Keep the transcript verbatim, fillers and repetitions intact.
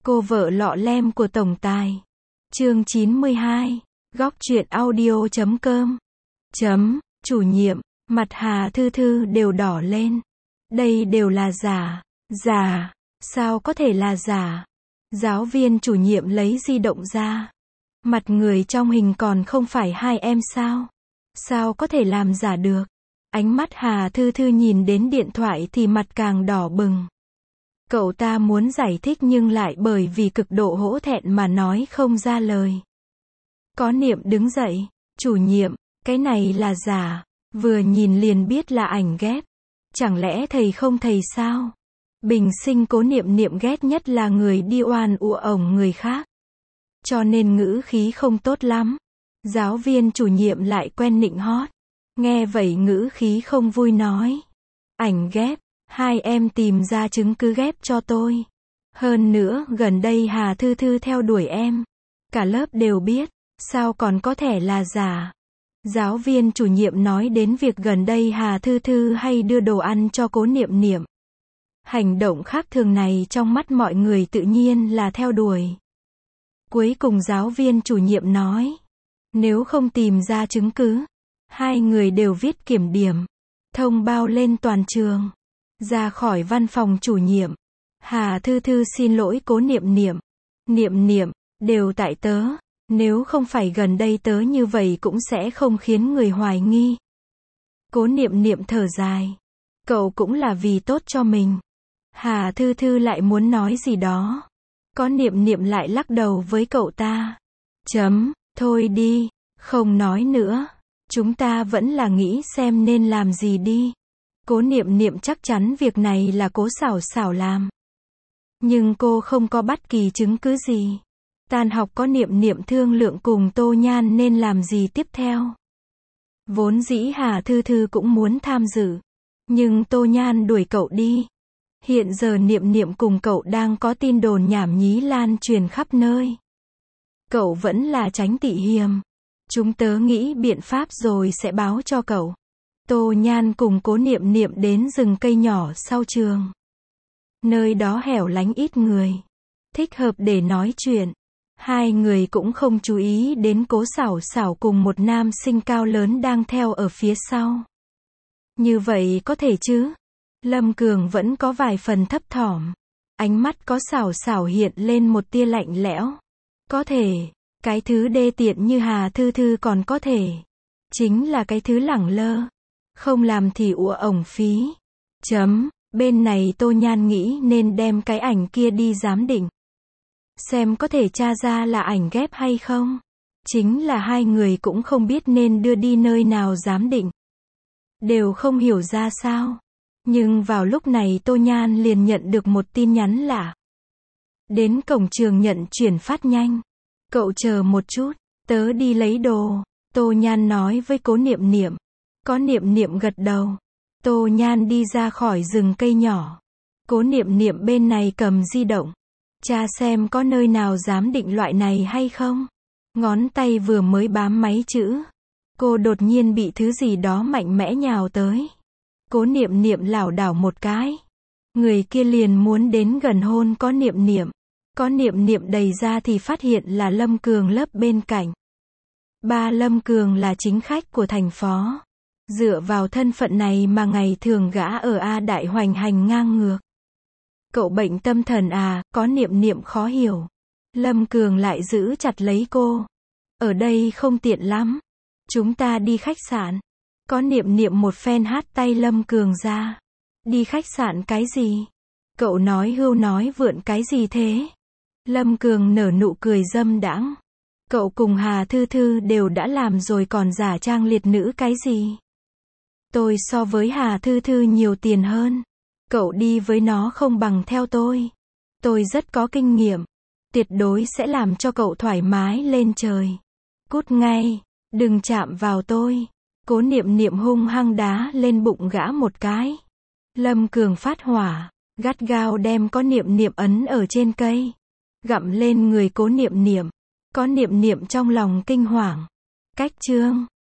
Cô vợ lọ lem của tổng tài. Chương chín mươi hai. Góc truyện audio chấm com. Chấm, chủ nhiệm, mặt Hà Thư Thư đều đỏ lên. Đây đều là giả. Giả, sao có thể là giả? Giáo viên chủ nhiệm lấy di động ra. Mặt người trong hình còn không phải hai em sao? Sao có thể làm giả được? Ánh mắt Hà Thư Thư nhìn đến điện thoại thì mặt càng đỏ bừng. Cậu ta muốn giải thích nhưng lại bởi vì cực độ hổ thẹn mà nói không ra lời. Có Niệm đứng dậy. Chủ nhiệm, cái này là giả. Vừa nhìn liền biết là ảnh ghép. Chẳng lẽ thầy không thầy sao? Bình sinh Cố Niệm Niệm ghét nhất là người đi oan uổng ổng người khác. Cho nên ngữ khí không tốt lắm. Giáo viên chủ nhiệm lại quen nịnh hót. Nghe vậy ngữ khí không vui nói. Ảnh ghép, hai em tìm ra chứng cứ ghép cho tôi. Hơn nữa, gần đây Hà Thư Thư theo đuổi em. Cả lớp đều biết, sao còn có thể là giả. Giáo viên chủ nhiệm nói đến việc gần đây Hà Thư Thư hay đưa đồ ăn cho Cố Niệm Niệm. Hành động khác thường này trong mắt mọi người tự nhiên là theo đuổi. Cuối cùng giáo viên chủ nhiệm nói. Nếu không tìm ra chứng cứ, hai người đều viết kiểm điểm. Thông báo lên toàn trường. Ra khỏi văn phòng chủ nhiệm. Hà Thư Thư xin lỗi Cố Niệm Niệm. Niệm Niệm, đều tại tớ. Nếu không phải gần đây tớ như vậy cũng sẽ không khiến người hoài nghi. Cố Niệm Niệm thở dài. Cậu cũng là vì tốt cho mình. Hà Thư Thư lại muốn nói gì đó. Có Niệm Niệm lại lắc đầu với cậu ta. Chấm, thôi đi, không nói nữa. Chúng ta vẫn là nghĩ xem nên làm gì đi. Cố Niệm Niệm chắc chắn việc này là Cố Xảo Xảo làm. Nhưng cô không có bất kỳ chứng cứ gì. Tan học có Niệm Niệm thương lượng cùng Tô Nhan nên làm gì tiếp theo. Vốn dĩ Hà Thư Thư cũng muốn tham dự. Nhưng Tô Nhan đuổi cậu đi. Hiện giờ Niệm Niệm cùng cậu đang có tin đồn nhảm nhí lan truyền khắp nơi. Cậu vẫn là tránh tị hiềm. Chúng tớ nghĩ biện pháp rồi sẽ báo cho cậu. Tô Nhan cùng Cố Niệm Niệm đến rừng cây nhỏ sau trường. Nơi đó hẻo lánh ít người. Thích hợp để nói chuyện. Hai người cũng không chú ý đến Cố Xảo Xảo cùng một nam sinh cao lớn đang theo ở phía sau. Như vậy có thể chứ? Lâm Cường vẫn có vài phần thấp thỏm. Ánh mắt Cố Xảo Xảo hiện lên một tia lạnh lẽo. Có thể. Cái thứ đê tiện như Hà Thư Thư còn có thể. Chính là cái thứ lẳng lơ. Không làm thì ủa ổng phí. Chấm, bên này Tô Nhan nghĩ nên đem cái ảnh kia đi giám định. Xem có thể tra ra là ảnh ghép hay không. Chính là hai người cũng không biết nên đưa đi nơi nào giám định. Đều không hiểu ra sao. Nhưng vào lúc này Tô Nhan liền nhận được một tin nhắn lạ. Đến cổng trường nhận chuyển phát nhanh. Cậu chờ một chút, tớ đi lấy đồ. Tô Nhan nói với Cố Niệm Niệm. Có Niệm Niệm gật đầu. Tô Nhan đi ra khỏi rừng cây nhỏ. Cố Niệm Niệm bên này cầm di động. Tra xem có nơi nào giám định loại này hay không. Ngón tay vừa mới bám máy chữ. Cô đột nhiên bị thứ gì đó mạnh mẽ nhào tới. Cố Niệm Niệm lảo đảo một cái. Người kia liền muốn đến gần hôn Có Niệm Niệm. Có Niệm Niệm đầy ra thì phát hiện là Lâm Cường lớp bên cạnh. Ba Lâm Cường là chính khách của thành phó. Dựa vào thân phận này mà ngày thường gã ở A Đại hoành hành ngang ngược. Cậu bệnh tâm thần à? Có Niệm Niệm khó hiểu. Lâm Cường lại giữ chặt lấy cô. Ở đây không tiện lắm. Chúng ta đi khách sạn. Có Niệm Niệm một phen hát tay Lâm Cường ra. Đi khách sạn cái gì? Cậu nói hưu nói vượn cái gì thế? Lâm Cường nở nụ cười dâm đãng. Cậu cùng Hà Thư Thư đều đã làm rồi còn giả trang liệt nữ cái gì? Tôi so với Hà Thư Thư nhiều tiền hơn. Cậu đi với nó không bằng theo tôi. Tôi rất có kinh nghiệm. Tuyệt đối sẽ làm cho cậu thoải mái lên trời. Cút ngay, đừng chạm vào tôi. Cố Niệm Niệm hung hăng đá lên bụng gã một cái. Lâm Cường phát hỏa, gắt gao đem Có Niệm Niệm ấn ở trên cây. Gặm lên người Cố Niệm Niệm. Có Niệm Niệm trong lòng kinh hoàng. Cách chương